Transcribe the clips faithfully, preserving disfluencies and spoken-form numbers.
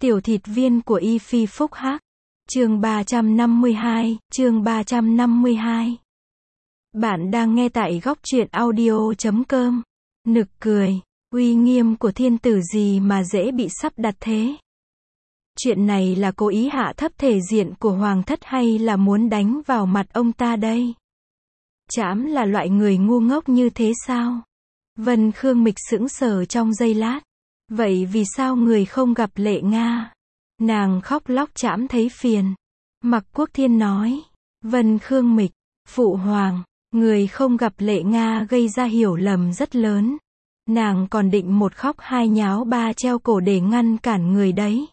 Tiểu thịt viên của Y Phi Phúc Hắc. Chương ba trăm năm mươi hai, chương ba trăm năm mươi hai. Bạn đang nghe tại góc truyện audio chấm com. Nực cười, uy nghiêm của thiên tử gì mà dễ bị sắp đặt thế? Chuyện này là cố ý hạ thấp thể diện của hoàng thất hay là muốn đánh vào mặt ông ta đây? Trẫm là loại người ngu ngốc như thế sao? Vân Khương Mịch sững sờ trong giây lát. Vậy vì sao người không gặp Lệ Nga? Nàng khóc lóc trẫm thấy phiền. Mặc Quốc Thiên nói. Vân Khương Mịch, phụ hoàng, người không gặp Lệ Nga gây ra hiểu lầm rất lớn. Nàng còn định một khóc hai nháo ba treo cổ để ngăn cản người đấy.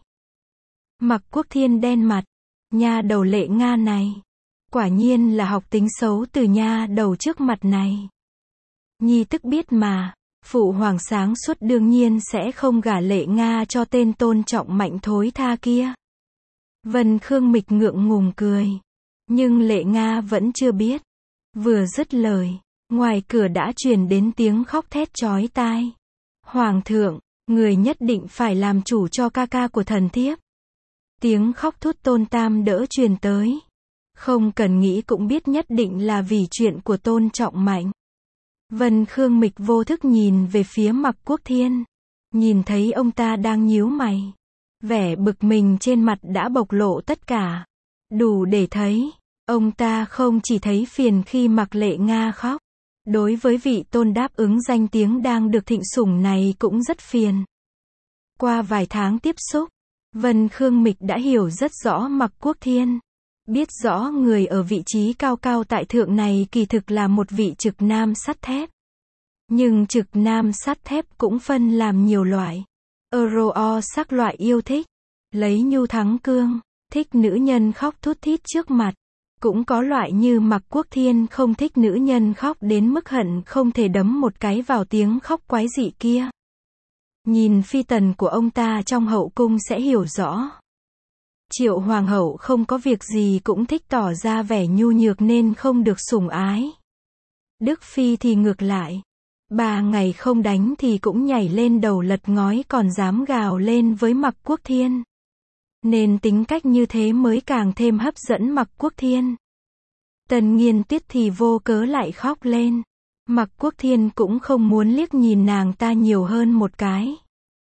Mặc Quốc Thiên đen mặt. Nha đầu Lệ Nga này. Quả nhiên là học tính xấu từ nha đầu trước mặt này. Nhi tức biết mà. Phụ hoàng sáng suốt đương nhiên sẽ không gả Lệ Nga cho tên tôn trọng mạnh thối tha kia. Vân Khương Mịch ngượng ngùng cười. Nhưng Lệ Nga vẫn chưa biết. Vừa dứt lời, ngoài cửa đã truyền đến tiếng khóc thét chói tai. Hoàng thượng, người nhất định phải làm chủ cho ca ca của thần thiếp. Tiếng khóc thút Tôn Tam đỡ truyền tới. Không cần nghĩ cũng biết nhất định là vì chuyện của Tôn Trọng Mạnh. Vân Khương Mịch vô thức nhìn về phía Mặc Quốc Thiên. Nhìn thấy ông ta đang nhíu mày. Vẻ bực mình trên mặt đã bộc lộ tất cả. Đủ để thấy, ông ta không chỉ thấy phiền khi Mặc Lệ Nga khóc. Đối với vị tôn đáp ứng danh tiếng đang được thịnh sủng này cũng rất phiền. Qua vài tháng tiếp xúc, Vân Khương Mịch đã hiểu rất rõ Mặc Quốc Thiên. Biết rõ người ở vị trí cao cao tại thượng này kỳ thực là một vị trực nam sắt thép. Nhưng trực nam sắt thép cũng phân làm nhiều loại. Euro sắc loại yêu thích. Lấy nhu thắng cương. Thích nữ nhân khóc thút thít trước mặt. Cũng có loại như Mặc Quốc Thiên không thích nữ nhân khóc đến mức hận không thể đấm một cái vào tiếng khóc quái dị kia. Nhìn phi tần của ông ta trong hậu cung sẽ hiểu rõ. Triệu hoàng hậu không có việc gì cũng thích tỏ ra vẻ nhu nhược nên không được sủng ái. Đức phi thì ngược lại. Ba ngày không đánh thì cũng nhảy lên đầu lật ngói còn dám gào lên với Mặc Quốc Thiên. Nên tính cách như thế mới càng thêm hấp dẫn Mặc Quốc Thiên. Tần Nghiên Tuyết thì vô cớ lại khóc lên. Mặc Quốc Thiên cũng không muốn liếc nhìn nàng ta nhiều hơn một cái.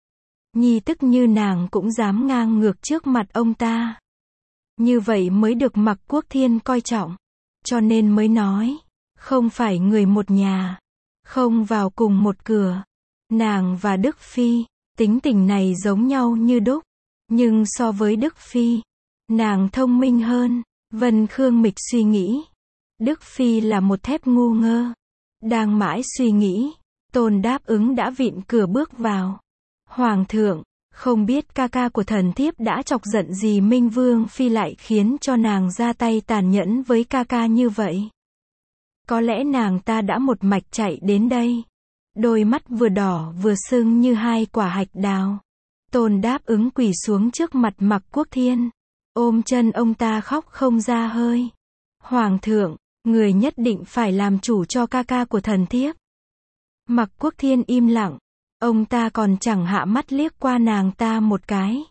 Nhi tức như nàng cũng dám ngang ngược trước mặt ông ta. Như vậy mới được Mặc Quốc Thiên coi trọng. Cho nên mới nói, không phải người một nhà, không vào cùng một cửa. Nàng và Đức Phi, tính tình này giống nhau như đúc. Nhưng so với Đức Phi, nàng thông minh hơn. Vân Khương Mịch suy nghĩ. Đức Phi là một thép ngu ngơ. Đang mãi suy nghĩ, Tôn đáp ứng đã vịn cửa bước vào. Hoàng thượng, không biết ca ca của thần thiếp đã chọc giận gì Minh Vương Phi lại khiến cho nàng ra tay tàn nhẫn với ca ca như vậy. Có lẽ nàng ta đã một mạch chạy đến đây. Đôi mắt vừa đỏ vừa sưng như hai quả hạch đào. Tôn đáp ứng quỳ xuống trước mặt Mặc Quốc Thiên. Ôm chân ông ta khóc không ra hơi. Hoàng thượng, người nhất định phải làm chủ cho ca ca của thần thiếp. Mặc Quốc Thiên im lặng. Ông ta còn chẳng hạ mắt liếc qua nàng ta một cái.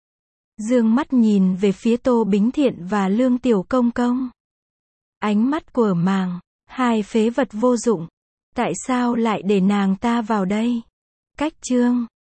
Dương mắt nhìn về phía Tô Bính Thiện và Lương Tiểu Công Công. Ánh mắt của màng, hai phế vật vô dụng. Tại sao lại để nàng ta vào đây? Cách chương